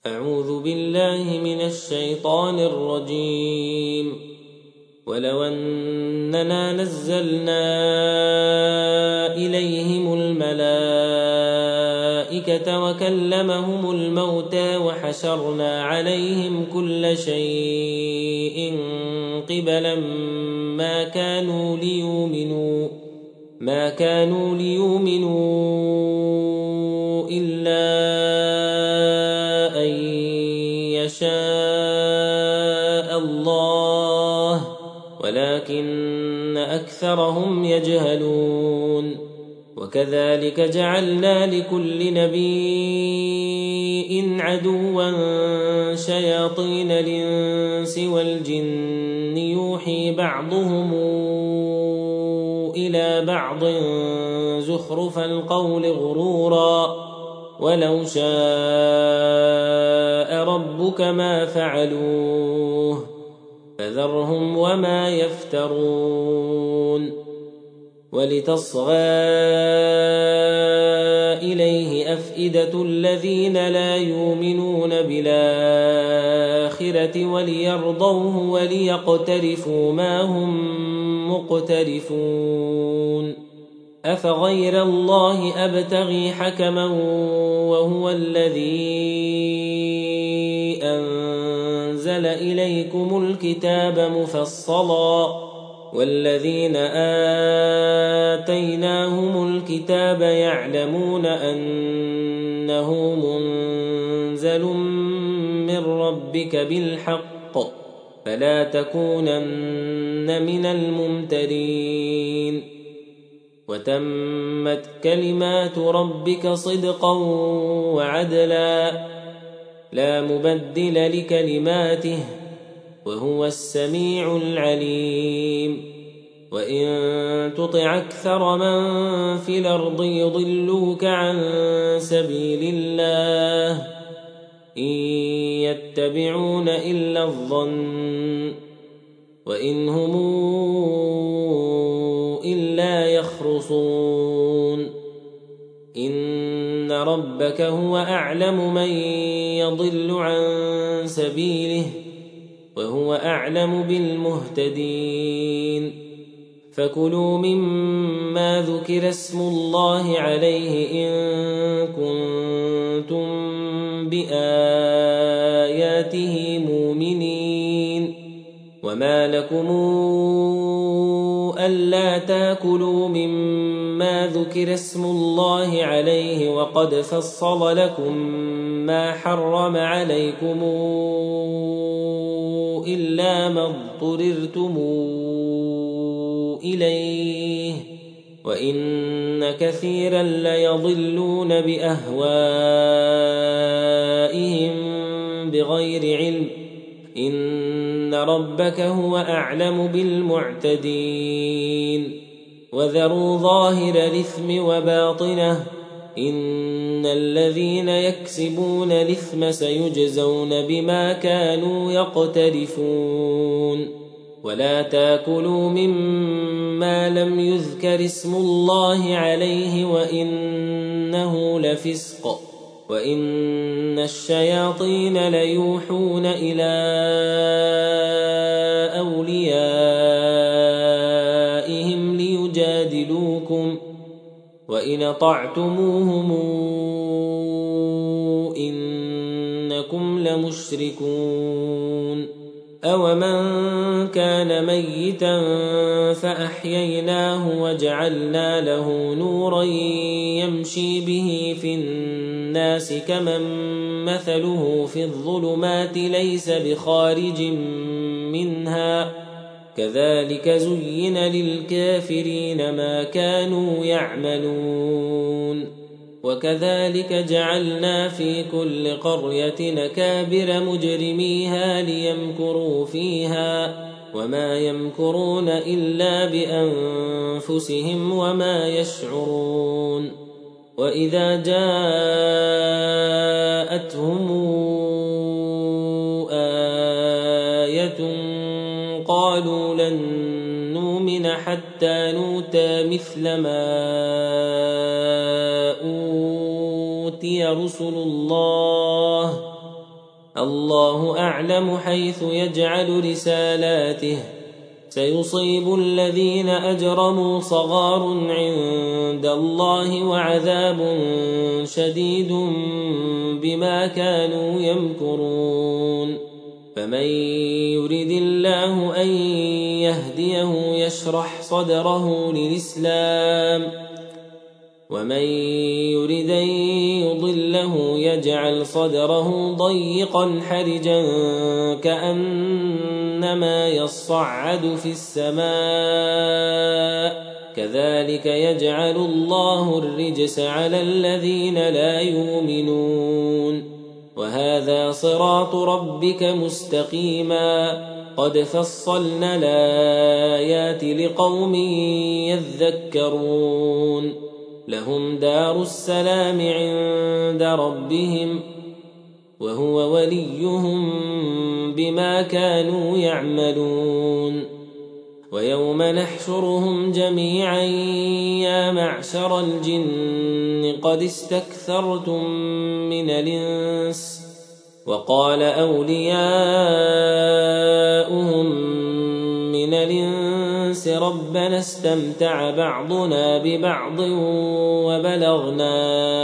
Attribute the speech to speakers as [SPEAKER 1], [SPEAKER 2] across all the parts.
[SPEAKER 1] أعوذ بالله من الشيطان الرجيم. ولو أننا نزلنا إليهم الملائكة وكلمهم الموتى وحشرنا عليهم كل شيء قبلا ما كانوا ليؤمنوا إلا أن يشاء الله ولكن أكثرهم يجهلون. وكذلك جعلنا لكل نبي عدوا شياطين الإنس والجن يوحي بعضهم إلى بعض زخرف القول غرورا ولو شاء ربك ما فعلوه فذرهم وما يفترون. ولتصغى إليه أفئدة الذين لا يؤمنون بالآخرة وليرضوه وليقترفوا ما هم مقترفون. أفغير الله أبتغي حكما وهو الذي أنزل إليكم الكتاب مفصلا والذين آتيناهم الكتاب يعلمون أنه منزل من ربك بالحق فلا تكونن من الممترين. وتمت كلمات ربك صدقا وعدلا لا مبدل لكلماته وهو السميع العليم. وإن تطع أكثر من في الأرض يضلوك عن سبيل الله إن يتبعون إلا الظن وإن هم إلا يخرصون. إن ربك هو أعلم من يضل عن سبيله وهو أعلم بالمهتدين. فكلوا مما ذكر اسم الله عليه إن كنتم بآياته مؤمنين. وما لكم ألا تاكلوا مما ذكر اسم الله عليه وقد فصل لكم ما حرم عليكم إلا ما اضطررتم إليه وإن كثيرا ليضلون بأهوائهم بغير علم. إن ربك هو أعلم بالمعتدين. وذروا ظاهر الإثم وباطنه إن الذين يكسبون الإثم سيجزون بما كانوا يقترفون. ولا تاكلوا مما لم يذكر اسم الله عليه وإنه لفسق وإن الشياطين ليوحون إلى أوليائهم ليجادلوكم وإن أطعتموهم إنكم لمشركون. أومن كان ميتا فأحييناه وجعلنا له نورا يمشي به في الناس كمن مثله في الظلمات ليس بخارج منها كذلك زين للكافرين ما كانوا يعملون. وكذلك جعلنا في كل قرية أكابر مجرميها ليمكروا فيها وما يمكرون إلا بأنفسهم وما يشعرون. وإذا جاءتهم آية قالوا لن نؤمن حتى نؤتى مثل ما أوتي رسل الله الله أعلم حيث يجعل رسالاته سيصيب الذين أجرموا صغار عند الله وعذاب شديد بما كانوا يمكرون فمن يرد الله أن يهديه يشرح صدره للإسلام ومن يرد أن يضله يجعل صدره ضيقا حرجا كأنما يصعد في السماء كذلك يجعل الله الرجس على الذين لا يؤمنون وهذا صراط ربك مستقيما قد فصلنا الآيات لقوم يذكرون لهم دار السلام عند ربهم وهو وليهم بما كانوا يعملون ويوم نحشرهم جميعا يا معشر الجن قد استكثرتم من الإنس وقال أولياؤهم من الإنس ربنا استمتع بعضنا ببعض وبلغنا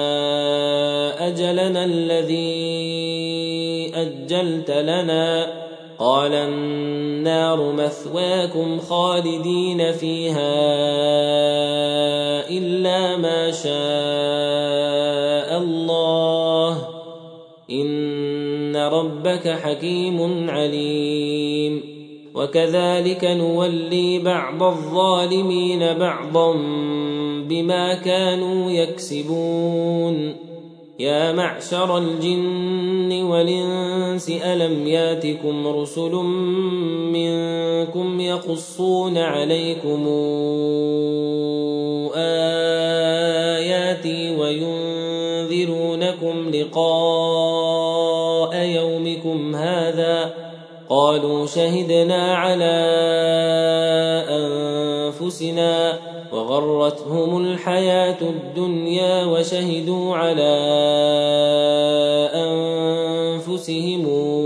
[SPEAKER 1] أجلنا الذي أجلت لنا قال النار مثواكم خالدين فيها إلا ما شاء الله إن ربك حكيم عليم وكذلك نولي بعض الظالمين بعضا بما كانوا يكسبون يا معشر الجن والإنس ألم ياتكم رسل منكم يقصون عليكم آياتي وينذرونكم لقاء يومكم هذا قالوا شهدنا على أنفسنا وغرتهم الحياة الدنيا وشهدوا على أنفسهم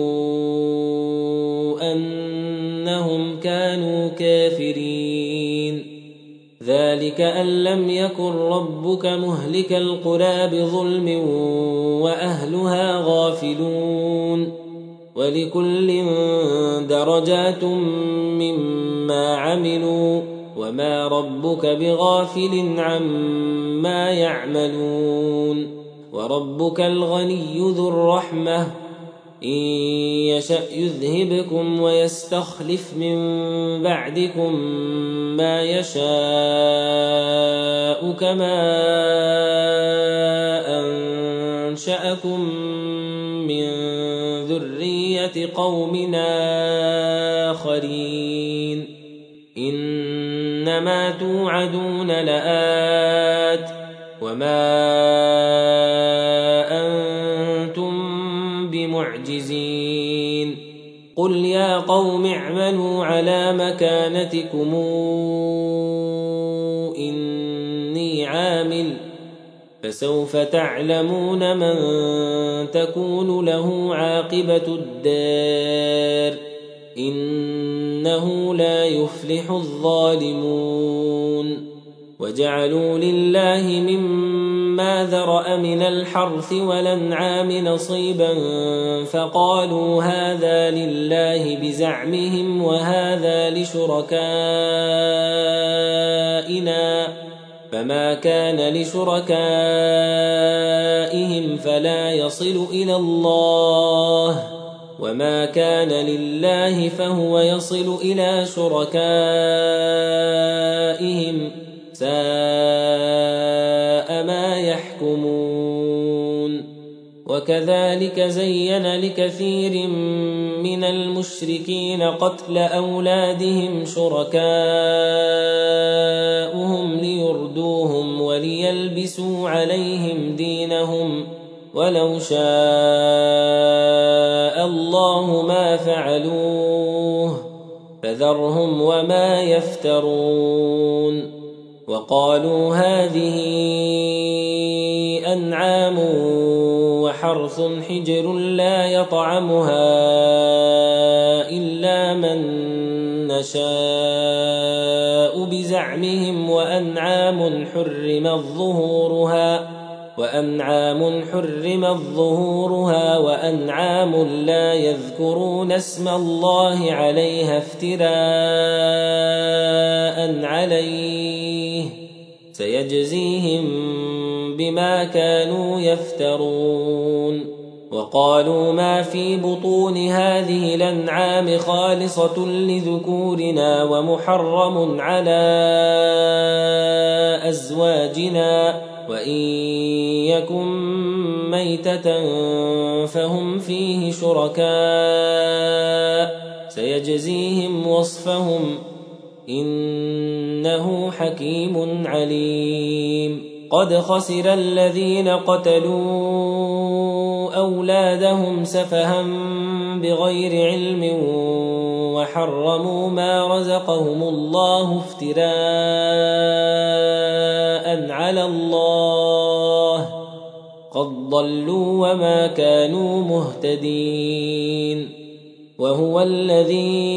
[SPEAKER 1] أنهم كانوا كافرين ذلك أن لم يكن ربك مهلك القرى بظلم وأهلها غافلون ولكل درجات مما عملوا وما ربك بغافل عما يعملون وربك الغني ذو الرحمة إن يشأ يذهبكم ويستخلف من بعدكم ما يشاء كما أنشأكم من ذرية قوم آخرين إنما توعدون لآت وما أنتم بمعجزين قل يا قوم اعملوا على مكانتكم إني عامل فسوف تعلمون من تكون له عاقبة الدار إنه لا يفلح الظالمون وجعلوا لله مما ذرأ من الحرث والأنعام نصيبا فقالوا هذا لله بزعمهم وهذا لشركائنا فما كان لشركائهم فلا يصل إلى الله وما كان لله فهو يصل إلى شركائهم ساء ما يحكمون وكذلك زين لكثير من المشركين قتل أولادهم شركاؤهم ليردوهم وليلبسوا عليهم دينهم ولو شاء الله ما فعلوه فذرهم وما يفترون وقالوا هذه أنعام وحرث حجر لا يطعمها إلا من نشاء بزعمهم وأنعام حرمت ظهورها وأنعام لا يذكرون اسم الله عليها افتراء عليه سيجزيهم بما كانوا يفترون. وقالوا ما في بطون هذه الأنعام خالصة لذكورنا ومحرم على أزواجنا وإن يكن ميتة فهم فيه شركاء سيجزيهم وصفهم إنه حكيم عليم. قد خسر الذين قتلوا أولادهم سفها بغير علم وحرموا ما رزقهم الله افتراء على الله قد ضلوا وما كانوا مهتدين. وهو الذي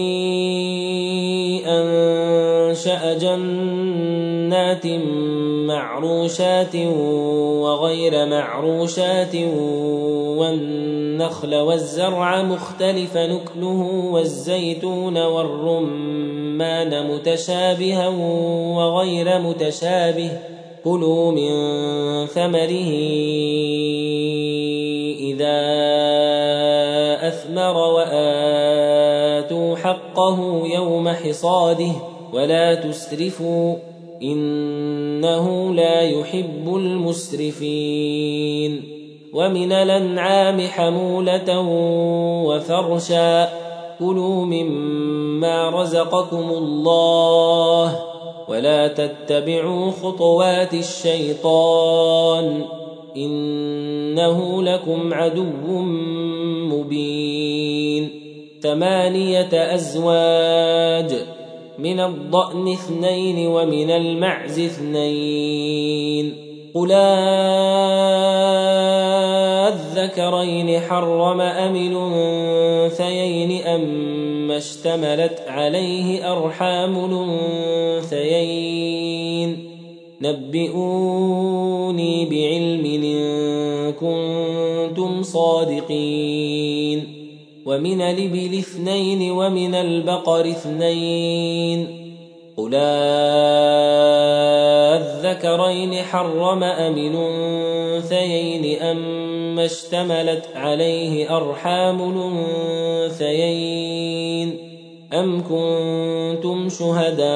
[SPEAKER 1] أنشأ جنات معروشات وغير معروشات والنخل والزرع مختلف نكله والزيتون والرمان متشابها وغير متشابه كلوا من ثمره إذا أثمر وآتوا حقه يوم حصاده ولا تسرفوا إنه لا يحب المسرفين. ومن الأنعام حمولة وفرشا كلوا مما رزقكم الله ولا تتبعوا خطوات الشيطان إنه لكم عدو مبين. 8 أزواج من الضأن 2 ومن المعز 2 قل الذكرين حرم أم الأنثيين أما اشتملت عليه أرحام الأنثيين نبئوني بعلم إن كنتم صادقين. ومن الإبل 2 ومن البقر 2 قل الذكرين حرم أم الأنثيين أما اشتملت عليه أرحام الأنثيين أم كنتم شهداء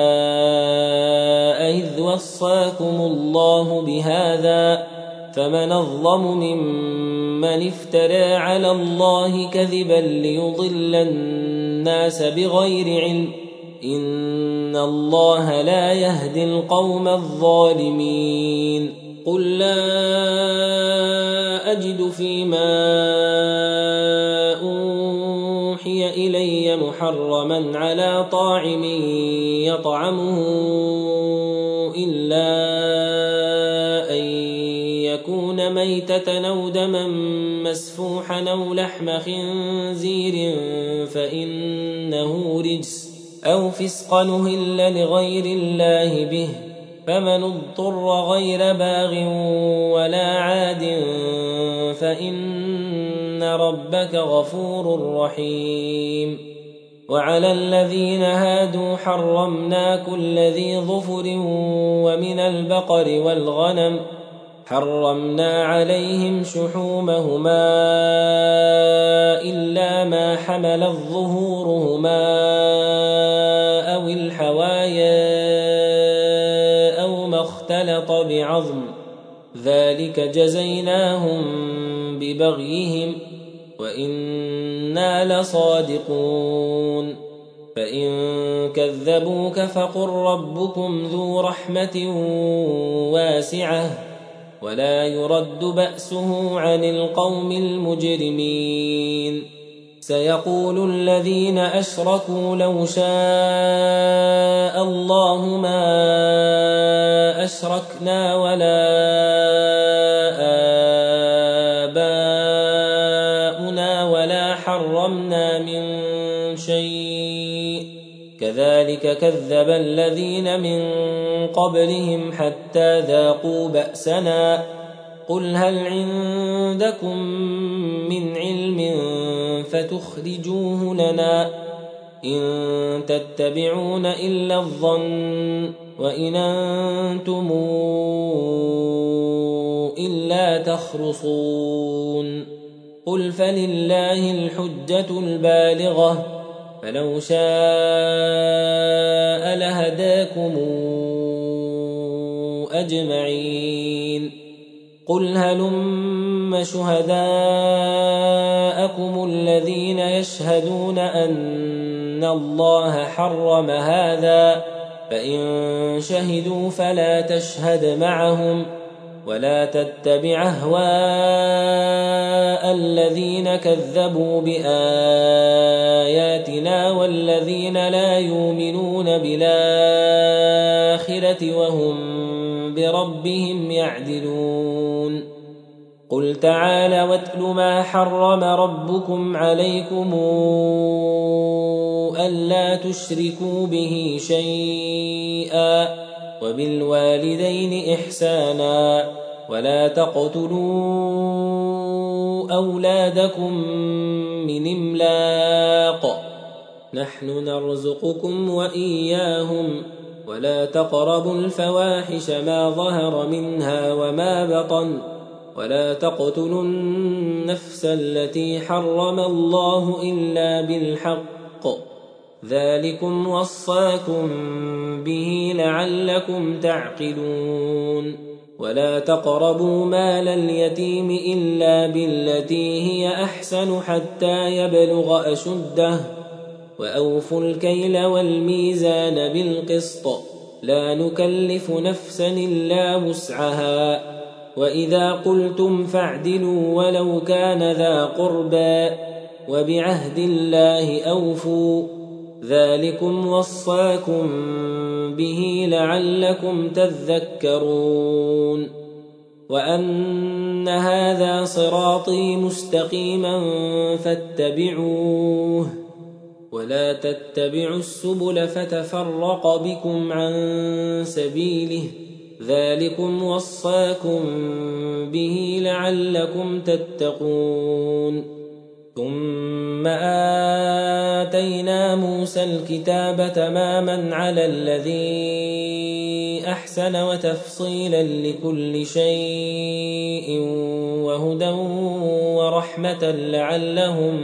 [SPEAKER 1] إذ وصاكم الله بهذا فمن أظلم ممن افترى على الله كذبا ليضل الناس بغير علم إن الله لا يهدي القوم الظالمين. قل لا أجد فيما أوحي إلي محرما على طاعم يطعمه إلا أن يكون ميتة أو دما مسفوحا أو لحم خنزير فإنه رجس أو فسقا أهل لغير الله به فمن اضطر غير باغ ولا عاد فإن ربك غفور رحيم. وعلى الذين هادوا حرمنا كل ذي ظفر ومن البقر والغنم حرمنا عليهم شحومهما إلا ما حملت ظهورهما أو الحوايا أو ما اختلط بعظم ذلك جزيناهم ببغيهم وإنا لصادقون. فإن كذبوك فقل ربكم ذو رحمة واسعة ولا يرد بأسه عن القوم المجرمين. سيقول الذين أشركوا لو شاء الله ما أشركنا ولا آباؤنا ولا حرمنا من شيء كذلك كذب الذين من قبلهم حتى ذاقوا بأسنا قل هل عندكم من علم فتخرجوه لنا إن تتبعون إلا الظن وإن أنتم إلا تخرصون قل فلله الحجة البالغة فلو شاء لهداكم أجمعين قل هلم شهداءكم الذين يشهدون أن الله حرم هذا فإن شهدوا فلا تشهد معهم ولا تتبع أهواء الذين كذبوا بآياتنا والذين لا يؤمنون بالآخرة وهم بربهم يعدلون قل تعالى واتل ما حرم ربكم عليكم ألا تشركوا به شيئا وبالوالدين إحسانا ولا تقتلوا أولادكم من إملاق نحن نرزقكم وإياهم ولا تقربوا الفواحش ما ظهر منها وما بطن ولا تقتلوا النفس التي حرم الله إلا بالحق ذلكم وصاكم به لعلكم تعقلون ولا تقربوا مال اليتيم إلا بالتي هي أحسن حتى يبلغ أشده وأوفوا الكيل والميزان بالقسط لا نكلف نفسا إلا وسعها وإذا قلتم فاعدلوا ولو كان ذا قربى وبعهد الله أوفوا ذلكم وصاكم به لعلكم تذكرون وأن هذا صراطي مستقيما فاتبعوه ولا تتبعوا السبل فتفرق بكم عن سبيله ذلكم وصاكم به لعلكم تتقون ثم آتينا موسى الكتاب تماما على الذي أحسن وتفصيلا لكل شيء وهدى ورحمة لعلهم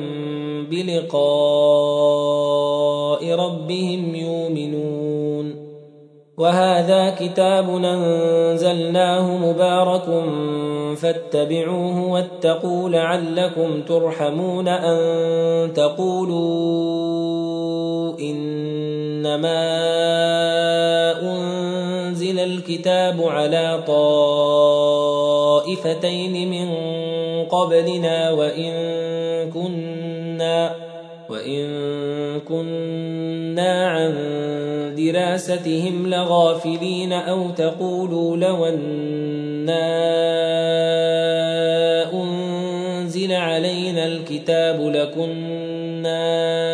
[SPEAKER 1] بلقاء ربهم يؤمنون وهذا كتاب أنزلناه مبارك فاتبعوه واتقوا لعلكم ترحمون أن تقولوا إنما أنزل الكتاب على طائفتين من قبلنا وإن كنا عن دراستهم لغافلين أو تقولوا لو أنا أنزل علينا الكتاب لكنا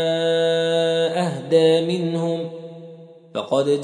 [SPEAKER 1] أهدى منهم فقد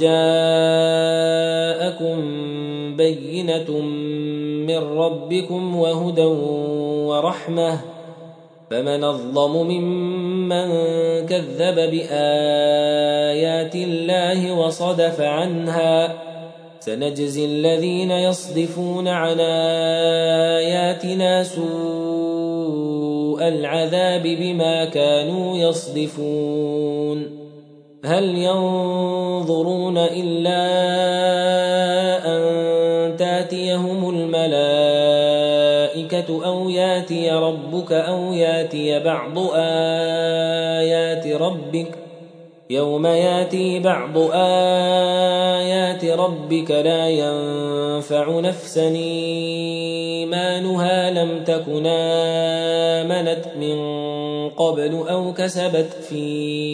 [SPEAKER 1] جاءكم بينة من ربكم وهدى ورحمة فمن أظلم ممن كذب بآيات الله وصدف عنها سنجزي الذين يصدفون عن آياتنا سوء العذاب بما كانوا يصدفون هل ينظرون إلا أن تاتيهم الملائكة أو ياتي ربك أو ياتي بعض آيات ربك يوم ياتي بعض آيات ربك لا ينفع نفسا إيمانها لم تكن آمنت من قبل أو كسبت في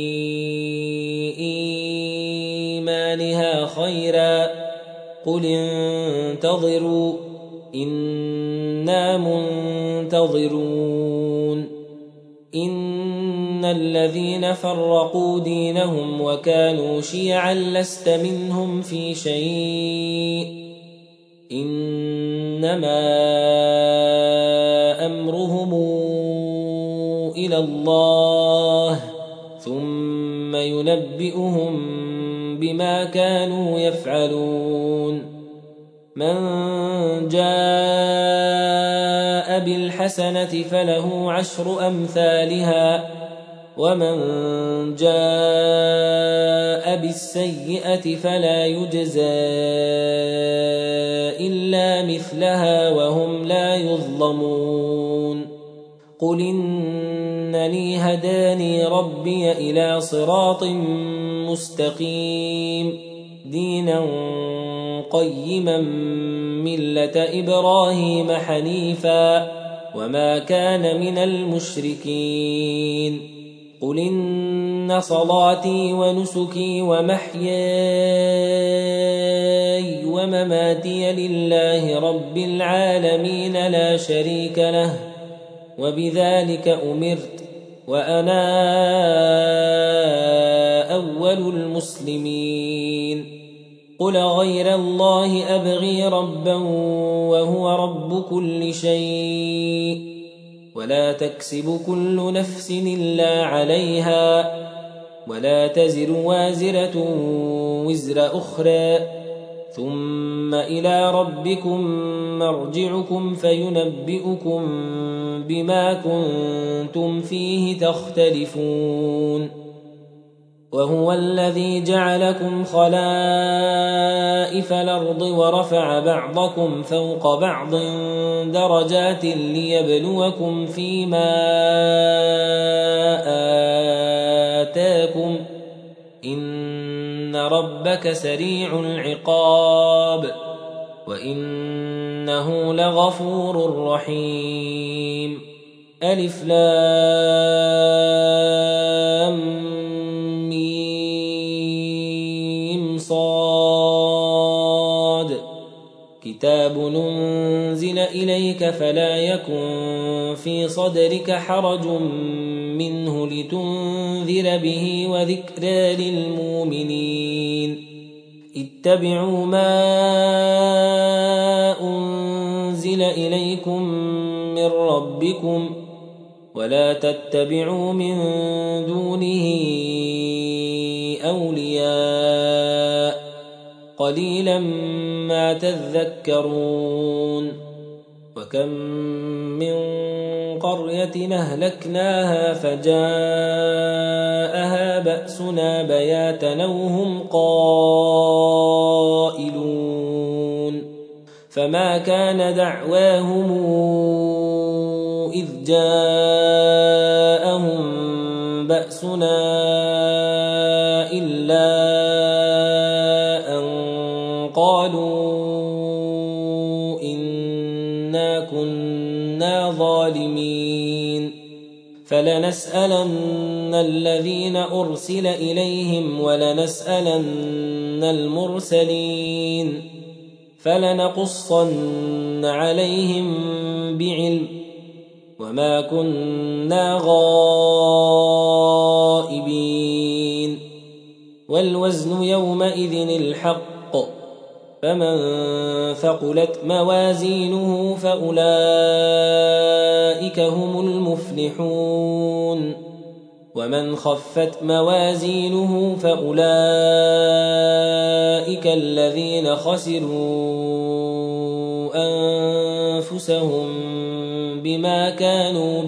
[SPEAKER 1] إيمانها خيرا قل انتظروا إنا منتظرون إن الذين فرقوا دينهم وكانوا شيعا لست منهم في شيء إنما أمرهم إلى الله ثم ينبئهم بما كانوا يفعلون من جاء بالحسنة فله 10 أمثالها ومن جاء بالسيئة فلا يجزى إلا مثلها وهم لا يظلمون قل إنني هداني ربي إلى صراط مستقيم دينا قيما ملة إبراهيم حنيفا وما كان من المشركين قل إن صلاتي ونسكي ومحياي ومماتي لله رب العالمين لا شريك له وبذلك أمرت وأنا أول المسلمين قل غير الله أبغي ربا وهو رب كل شيء ولا تكسب كل نفس إلا عليها ولا تزر وازرة وزر أخرى ثم إلى ربكم مرجعكم فينبئكم بما كنتم فيه تختلفون وهو الذي جعلكم خلائف الأرض ورفع بعضكم فوق بعض درجات ليبلوكم فيما آتاكم إن ربك سريع العقاب وإنه لغفور رحيم ألف لام صاد كتاب ننزل إليك فلا يكن في صدرك حرج منه لتنذر به وذكرى للمؤمنين اتبعوا ما أنزل إليكم من ربكم ولا تتبعوا من دونه أولياء قليلا ما تذكرون وكم من قرية أهلكناها فجاءها بأسنا بياتا وهم قائلون فما كان دعواهم إذ جاءهم بأسنا إلا أن قالوا إنا كنا ظالمين فلنسألن الذين أرسل إليهم ولنسألن المرسلين فلنقصن عليهم بعلم وما كنا غائبين والوزن يومئذ الحق فمن ثقلت موازينه فأولئك هم المفلحون ومن خفت موازينه فأولئك الذين خسروا أنفسهم بما كانوا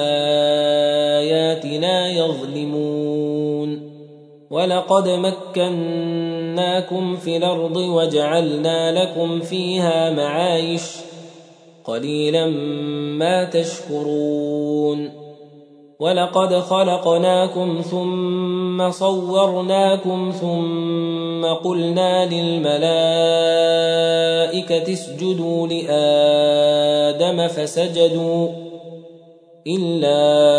[SPEAKER 1] بآياتنا يظلمون ولقد مكناكم في الأرض وجعلنا لكم فيها معايش قليلا ما تشكرون ولقد خلقناكم ثم ثم صورناكم ثم قلنا للملائكة اسجدوا لآدم فسجدوا إلا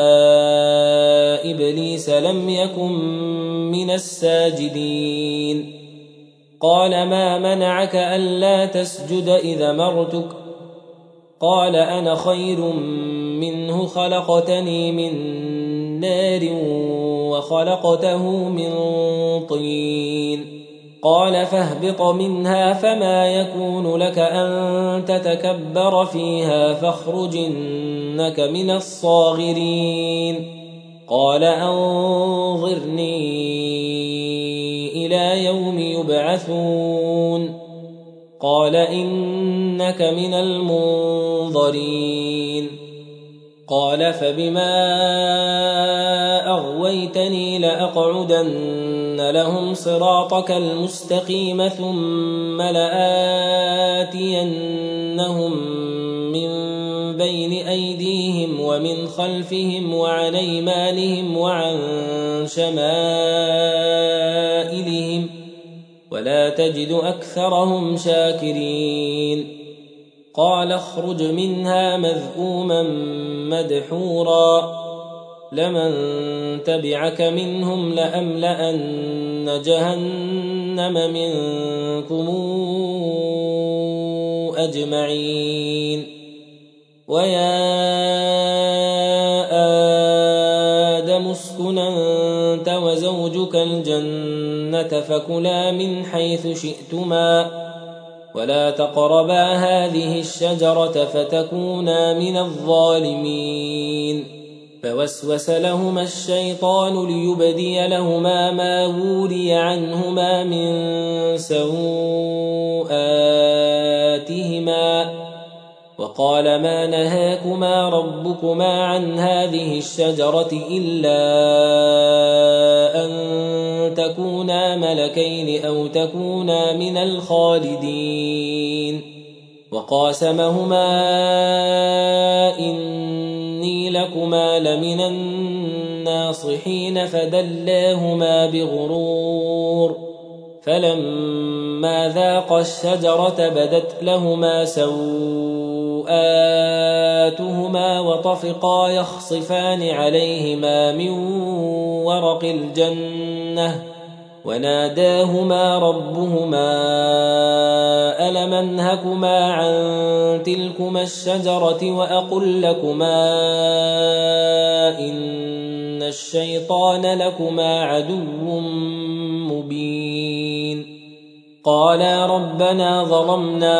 [SPEAKER 1] إبليس لم يكن من الساجدين قال ما منعك ألا تسجد إذا أمرتك قال أنا خير منه خلقتني من نار وخلقته من طين قال فاهبط منها فما يكون لك أن تتكبر فيها فاخرج إنك من الصاغرين قال أنظرني إلى يوم يبعثون قال إنك من المنظرين قال فبما أغويتني لأقعدن لهم صراطك المستقيم ثم لآتينهم من بين أيديهم ومن خلفهم وعن أيمانهم وعن شمائلهم ولا تجد أكثرهم شاكرين قال اخرج منها مذءوما مدحورا لمن تبعك منهم لأملأن جهنم منكم أجمعين ويا آدم اسكن أنت وزوجك الجنة فكلا من حيث شئتما ولا تقربا هذه الشجرة فتكونا من الظالمين فوسوس لهما الشيطان ليبدي لهما ما وري عنهما من سوآتهما وقال ما نهاكما ربكما عن هذه الشجرة إلا أن تكونا ملكين أو تكونا من الخالدين وقاسمهما إني لكما لمن الناصحين فدلاهما بغرور فلما ذاقا الشجرة بدت لهما سوآتهما وطفقا يخصفان عليهما من ورق الجنة وناداهما ربهما ألم أنهكما عن تلكما الشجرة وأقل لكما إن الشيطان لكما عدو مبين قالا ربنا ظلمنا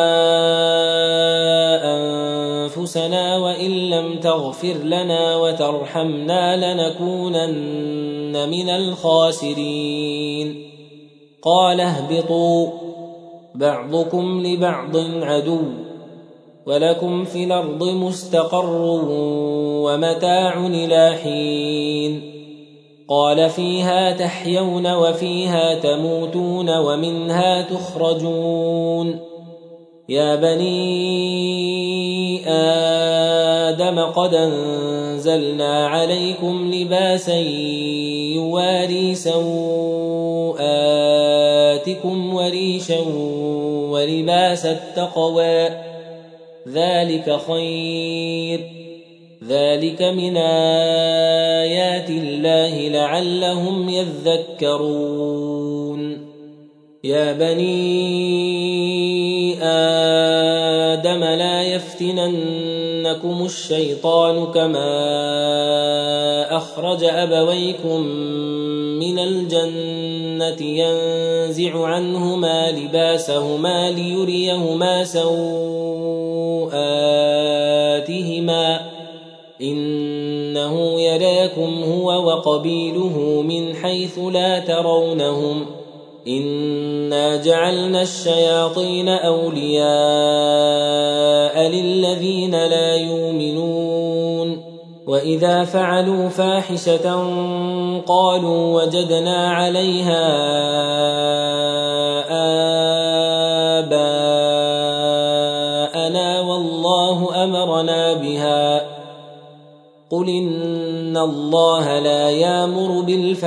[SPEAKER 1] أنفسنا وإن لم تغفر لنا وترحمنا لنكونن من الخاسرين قال اهبطوا بعضكم لبعض عدو ولكم في الأرض مستقر ومتاع إلى حين قال فيها تحيون وفيها تموتون ومنها تخرجون يا بني آدم قد أنزلنا عليكم لباسا يواري سوآتكم وريشا ولباس التقوى ذلك خير ذلك من آيات الله لعلهم يذكرون يا بني آدم لا يفتننكم الشيطان كما أخرج أبويكم من الجنة ينزع عنهما لباسهما ليريهما سوآتهما إنه يراكم هو وقبيله من حيث لا ترونهم إنا جعلنا الشياطين أولياء للذين لا يؤمنون وإذا فعلوا فاحشة قالوا وجدنا عليها آباءنا والله أمرنا بها قل إن إن الله لا يأمر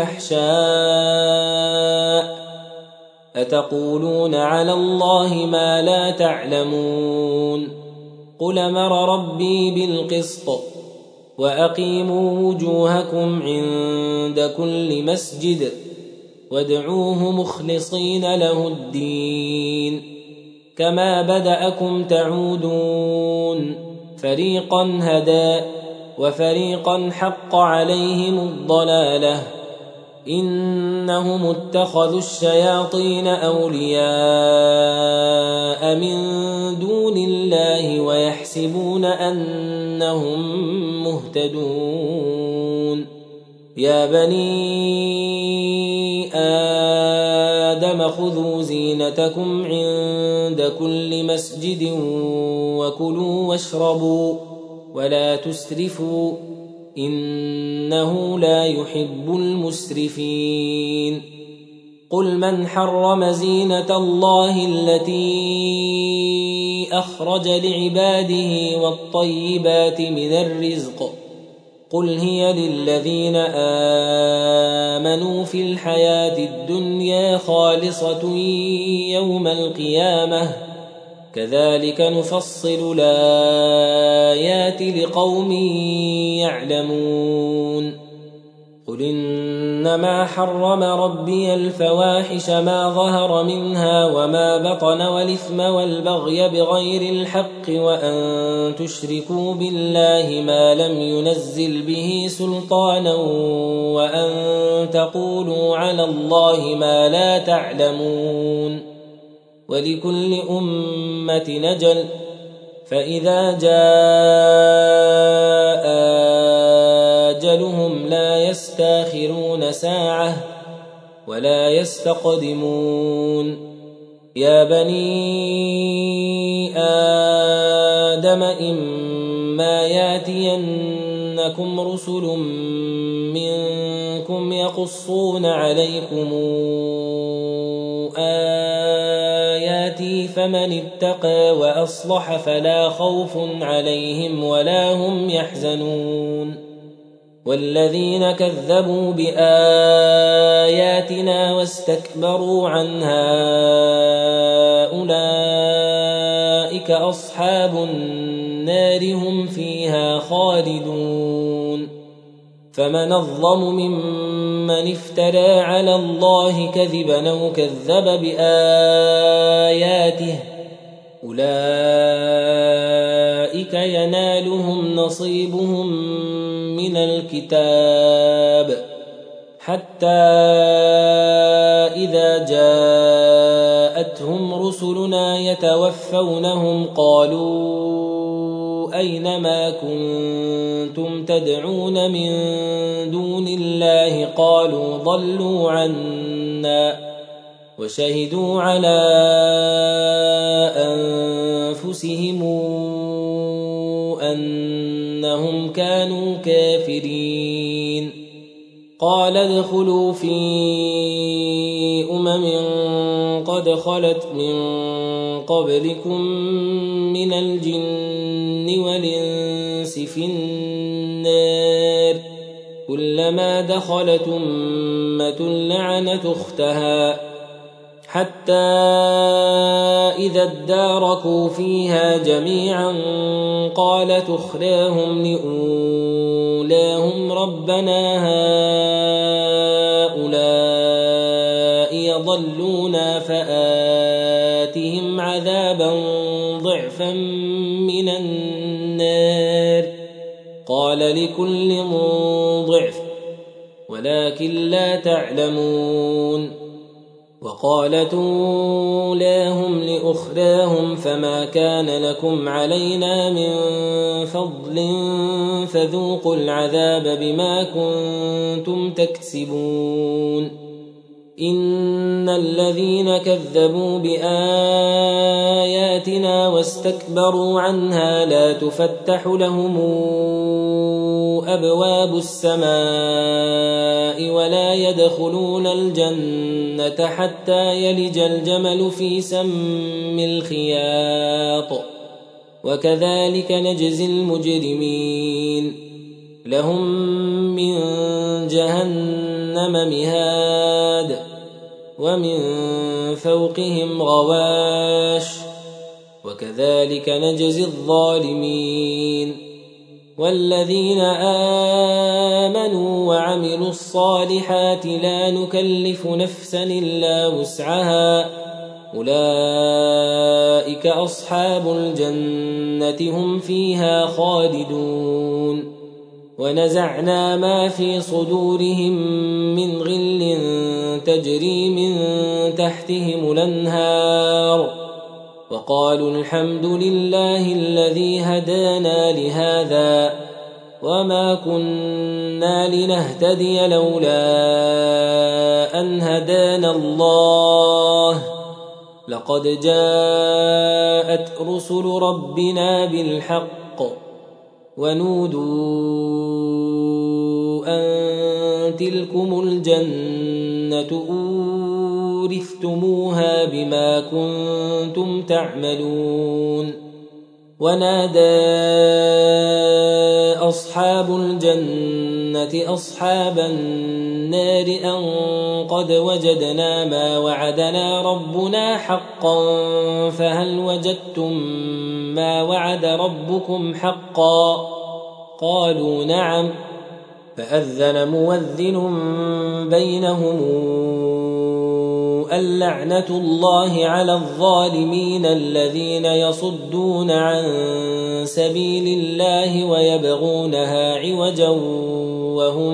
[SPEAKER 1] بالفحشاء أتقولون على الله ما لا تعلمون قل أمر ربي بالقسط وأقيموا وجوهكم عند كل مسجد وادعوه مخلصين له الدين كما بدأكم تعودون فريقا هدى وفريقا حق عليهم الضلالة إنهم اتخذوا الشياطين أولياء من دون الله ويحسبون أنهم مهتدون يا بني آدم خذوا زينتكم عند كل مسجد وكلوا واشربوا ولا تسرفوا إنه لا يحب المسرفين قل من حرم زينة الله التي أخرج لعباده والطيبات من الرزق قل هي للذين آمنوا في الحياة الدنيا خالصة يوم القيامة كذلك نفصل الآيات لقوم يعلمون قل إنما حرم ربي الفواحش ما ظهر منها وما بطن والإثم والبغي بغير الحق وأن تشركوا بالله ما لم ينزل به سلطانا وأن تقولوا على الله ما لا تعلمون ولكل أمة نجل فإذا جاء أجلهم لا يستاخرون ساعة ولا يستقدمون يا بني آدم إما ياتينكم رسل منكم يقصون عليكم آياتي فمن اتقى وأصلح فلا خوف عليهم ولا هم يحزنون والذين كذبوا بآياتنا واستكبروا عنها أولئك أصحاب النار هم فيها خالدون فمن أظلم ممن افترى على الله كذبا أو كذب بآياته أولئك ينالهم نصيبهم من الكتاب حتى إذا جاءتهم رسلنا يتوفونهم قالوا أين ما كنتم تدعون من دون الله قالوا ضلوا عنا وشهدوا على أنفسهم أنهم كانوا كافرين قال ادخلوا في قد خلت من قبلكم من الجن والإنس في النار كلما دخلت أمة لعنت أختها حتى إذا اداركوا فيها جميعا قالت أخراهم لأولاهم ربنا هؤلاء يضلونا فآتهم عذابا ضعفا من النار قال لكل ضعف ولكن لا تعلمون وقالت أولاهم لأخراهم فما كان لكم علينا من فضل فذوقوا العذاب بما كنتم تكسبون إن الذين كذبوا بآياتنا واستكبروا عنها لا تفتح لهم أبواب السماء ولا يدخلون الجنة حتى يلج الجمل في سم الخياط وكذلك نجزي المجرمين لهم من جهنم مهاد ومن فوقهم غواش وكذلك نجزي الظالمين والذين آمنوا وعملوا الصالحات لا نكلف نفسا إلا وسعها أولئك أصحاب الجنة هم فيها خالدون ونزعنا ما في صدورهم من غل تجري من تحتهم الأنهار وقالوا الحمد لله الذي هدانا لهذا وما كنا لنهتدي لولا أن هدانا الله لقد جاءت رسل ربنا بالحق ونودوا أن تلكم الجنة أورثتموها بما كنتم تعملون ونادى أصحاب الجنة أصحاب النار أن قد وجدنا ما وعدنا ربنا حقا فهل وجدتم ما وعد ربكم حقا قالوا نعم فأذن مؤذن بينهم اللعنة الله على الظالمين الذين يصدون عن سبيل الله ويبغونها عوجا وهم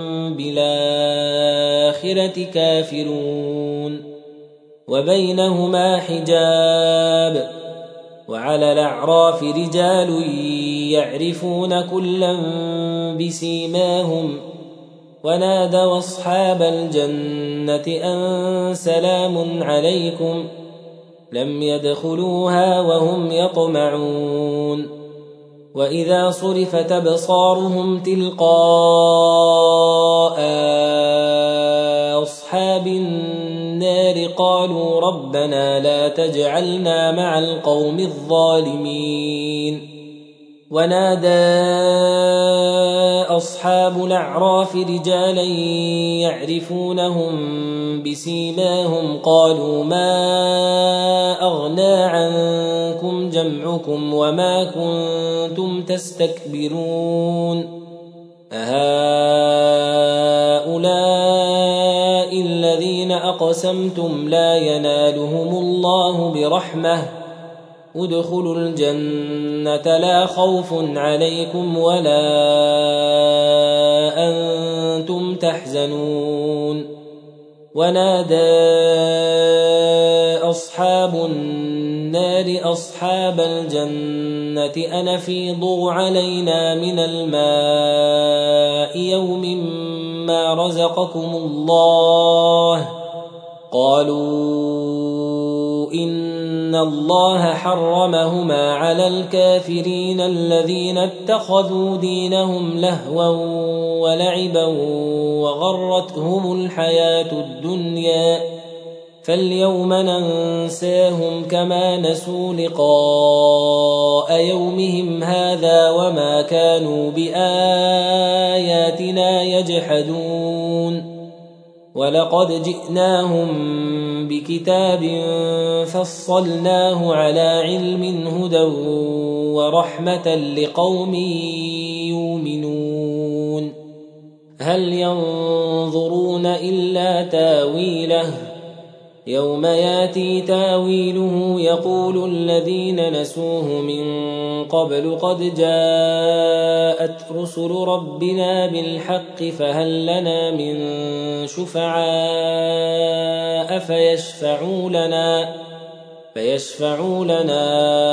[SPEAKER 1] بالآخرة كافرون وبينهما حجاب وعلى الأعراف رجال يعرفون كلا بسيماهم ونادوا أصحاب الجنة أن سلام عليكم لم يدخلوها وهم يطمعون وإذا صرفت أبصارهم تلقاء أصحاب النار قالوا ربنا لا تجعلنا مع القوم الظالمين ونادى أصحاب الأعراف رجالا يعرفونهم بسيماهم قالوا ما أغنى عنكم جمعكم وما كنتم تستكبرون أهؤلاء الذين أقسمتم لا ينالهم الله برحمة ادخلوا الجنة لا خوف عليكم ولا أنتم تحزنون ونادى أصحاب النار أصحاب الجنة أن أفيضوا علينا من الماء يوم ما رزقكم الله قالوا إن الله حرمهما على الكافرين الذين اتخذوا دينهم لهوا ولعبا وغرتهم الحياة الدنيا فاليوم ننساهم كما نسوا لقاء يومهم هذا وما كانوا بآياتنا يجحدون ولقد جئناهم بكتاب فصلناه على علم هدى ورحمة لقوم يؤمنون هل ينظرون إلا تاويله يوم ياتي تاويله يقول الذين نسوه من قبل قد جاءت رسل ربنا بالحق فهل لنا من شفعاء فيشفعوا لنا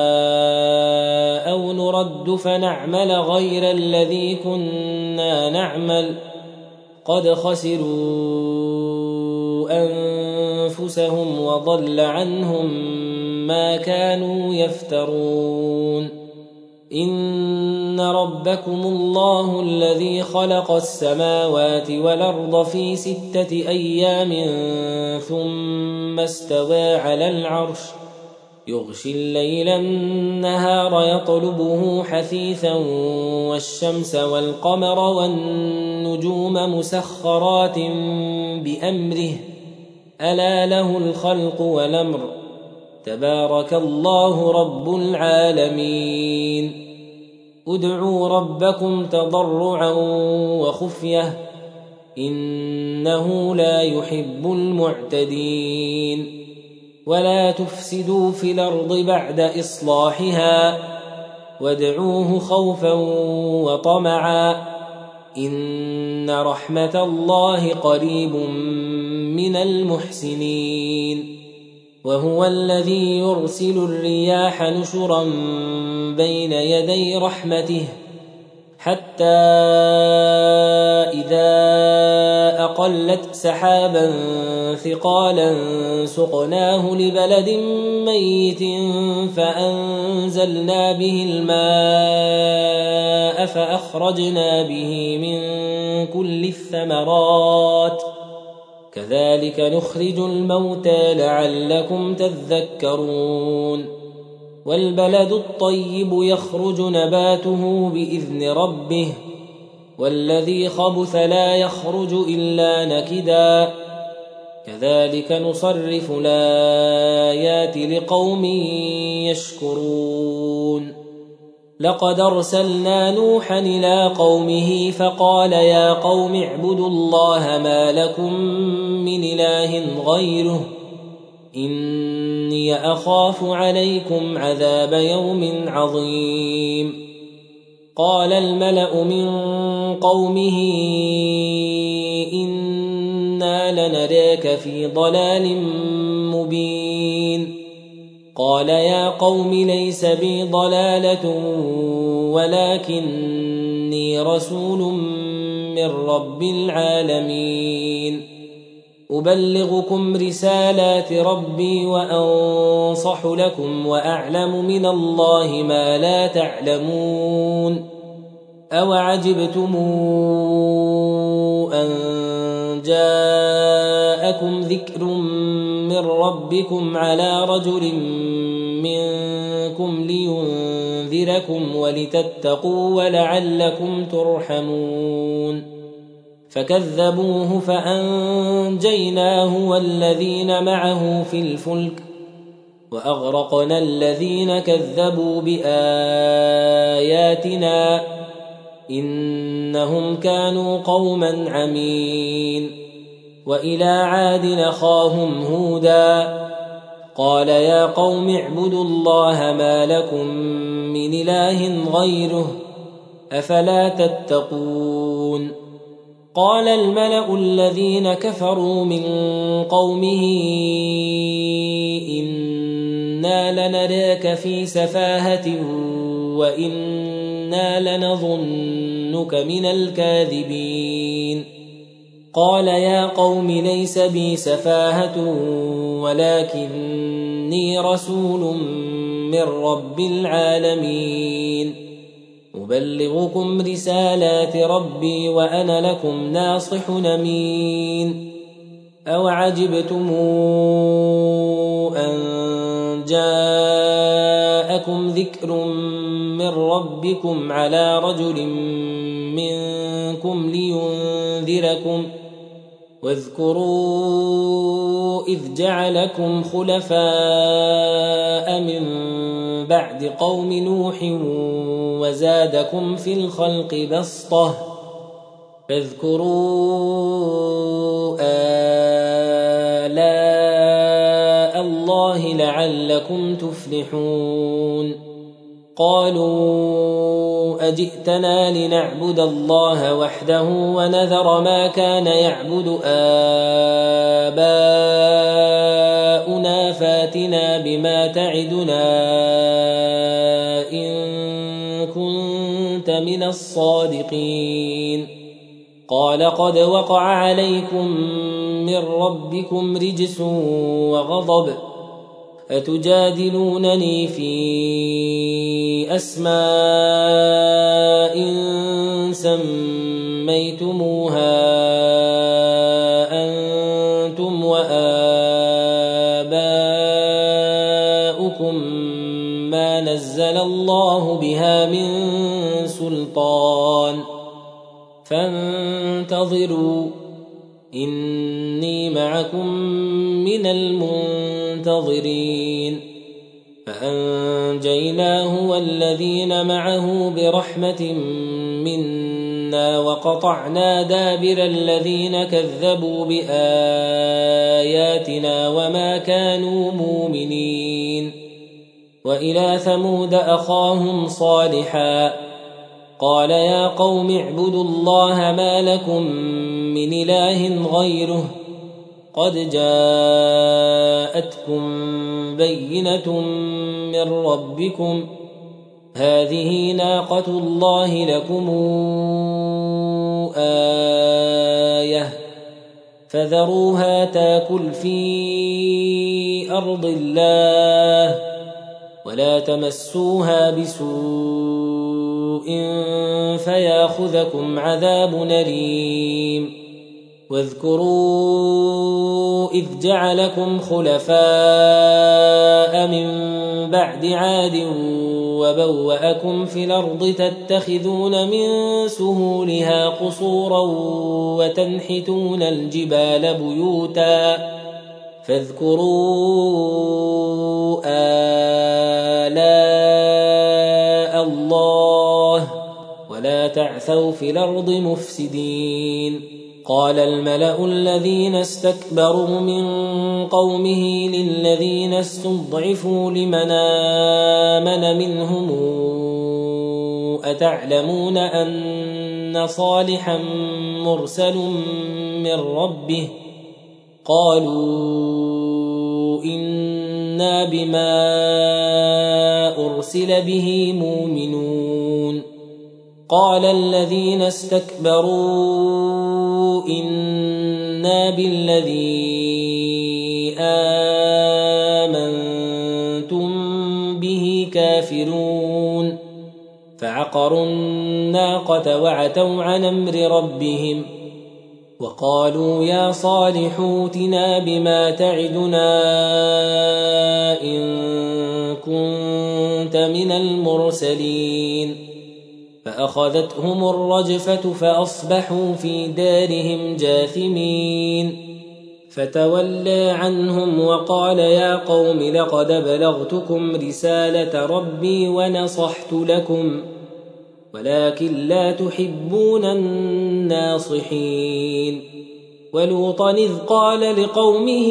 [SPEAKER 1] أو نرد فنعمل غير الذي كنا نعمل قد خسروا أنفسهم وضل عنهم ما كانوا يفترون إن ربكم الله الذي خلق السماوات والأرض في 6 أيام ثم استوى على العرش يغشي الليل النهار يطلبه حثيثا والشمس والقمر والنجوم مسخرات بأمره ألا له الخلق والأمر تبارك الله رب العالمين ادعوا ربكم تضرعا وخفية إنه لا يحب المعتدين ولا تفسدوا في الأرض بعد إصلاحها وادعوه خوفا وطمعا إن رحمة الله قريب من المحسنين وهو الذي يرسل الرياح نشرا بين يدي رحمته حتى إذا أقلت سحابا ثقالا سقناه لبلد ميت فأنزلنا به الماء فأخرجنا به من كل الثمرات كذلك نخرج الموتى لعلكم تذكرون والبلد الطيب يخرج نباته بإذن ربه والذي خبث لا يخرج إلا نكدا كذلك نصرف الآيات لقوم يشكرون لقد أرسلنا نوحا إلى قومه فقال يا قوم اعبدوا الله ما لكم من إله غيره إني أخاف عليكم عذاب يوم عظيم قال الملأ من قومه إنا لنراك في ضلال مبين قال يا قوم ليس بي ضلالة ولكني رسول من رب العالمين أبلغكم رسالات ربي وأنصح لكم وأعلم من الله ما لا تعلمون أوعجبتم أن جاءكم ذكر من ربكم على رجل منكم لينذركم ولتتقوا ولعلكم ترحمون فكذبوه فأنجيناه والذين معه في الفلك وأغرقنا الذين كذبوا بآياتنا إنهم كانوا قوما عمين وإلى عاد أخاهم هودا قال يا قوم اعبدوا الله ما لكم من إله غيره أفلا تتقون قال الملأ الذين كفروا من قومه إنا لنراك في سفاهة وإنا لنظنك من الكاذبين قال يا قوم ليس بي سفاهة ولكني رسول من رب العالمين أبلغكم رسالات ربي وأنا لكم ناصح أمين أوعجبتم أن جاءكم ذكر من ربكم على رجل منكم لينذركم واذكروا إذ جعلكم خلفاء من بعد قوم نوح وزادكم في الخلق بسطة فاذكروا آلاء الله لعلكم تفلحون قالوا أجئتنا لنعبد الله وحده ونذر ما كان يعبد آباؤنا فاتنا بما تعدنا إن كنت من الصادقين قال قد وقع عليكم من ربكم رجس وغضب أتجادلونني في أسماء سميتموها أنتم وآباؤكم الله بها من سلطان فانتظروا إني معكم من المنتظرين فأنجيناه والذين معه برحمة منا وقطعنا دابر الذين كذبوا بآياتنا وما كانوا مؤمنين وإلى ثمود أخاهم صالحا قال يا قوم اعبدوا الله ما لكم من إله غيره قد جاءتكم بينة من ربكم هذه ناقة الله لكم آية فذروها تاكل في أرض الله ولا تمسوها بسوء فياخذكم عذاب أليم واذكروا إذ جعلكم خلفاء من بعد عاد وبوأكم في الأرض تتخذون من سهولها قصورا وتنحتون الجبال بيوتا فاذكروا آلاء الله ولا تعثوا في الأرض مفسدين قال الملأ الذين استكبروا من قومه للذين استضعفوا لمن آمن منهم أتعلمون أن صالحا مرسل من ربه قالوا إنا بما أرسل به مؤمنون قال الذين استكبروا إنا بالذي آمنتم به كافرون فعقروا الناقة وعتوا عن أمر ربهم وقالوا يا صالح ائتنا بما تعدنا إن كنت من المرسلين فأخذتهم الرجفة فأصبحوا في دارهم جاثمين فتولى عنهم وقال يا قوم لقد بلغتكم رسالة ربي ونصحت لكم ولكن لا تحبون الناصحين ولوطا إذ قال لقومه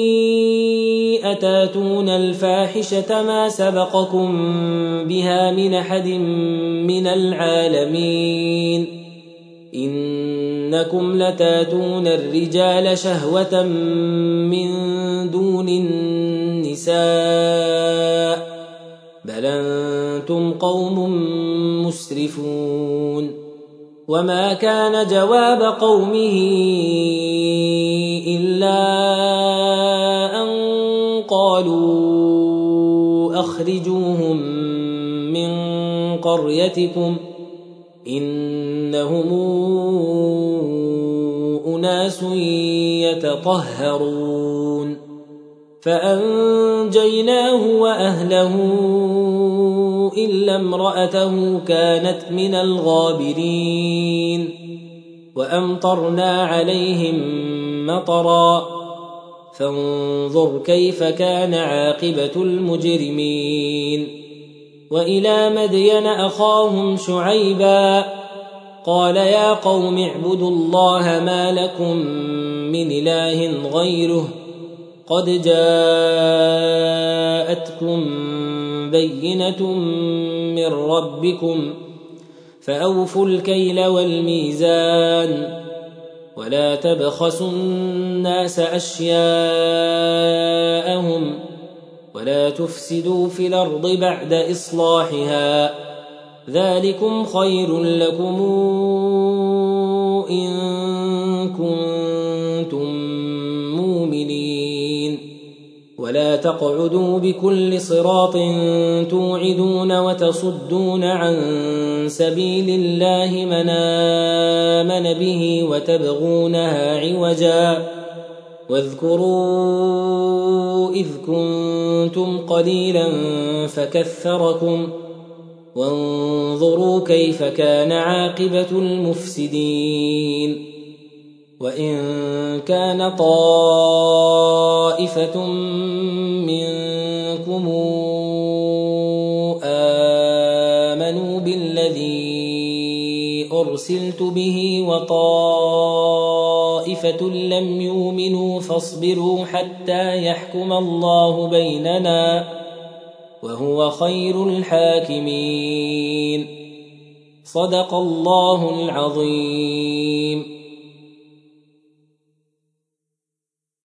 [SPEAKER 1] أتاتون الفاحشة ما سبقكم بها من أحد من العالمين إنكم لتاتون الرجال شهوة من دون النساء بل أنتم قوم مسرفون وما كان جواب قومه إلا أن قالوا أخرجوهم من قريتكم إنهم أناس يتطهرون فأنجيناه وأهله إلا امرأته كانت من الغابرين وأمطرنا عليهم مطرا فانظر كيف كان عاقبة المجرمين وإلى مدين أخاهم شعيبا قال يا قوم اعبدوا الله ما لكم من إله غيره قد جاءتكم بينة من ربكم فأوفوا الكيل والميزان ولا تبخسوا الناس أشياءهم ولا تفسدوا في الأرض بعد إصلاحها ذلكم خير لكم إن كنتم مؤمنين ولا تقعدوا بكل صراط توعدون وتصدون عن سبيل الله من آمن به وتبغونها عوجا واذكروا إذ كنتم قليلا فكثركم وانظروا كيف كان عاقبة المفسدين وإن كان طائفة منكم آمنوا بالذي أرسلت به وطائفة لم يؤمنوا فاصبروا حتى يحكم الله بيننا وهو خير الحاكمين. صدق الله العظيم.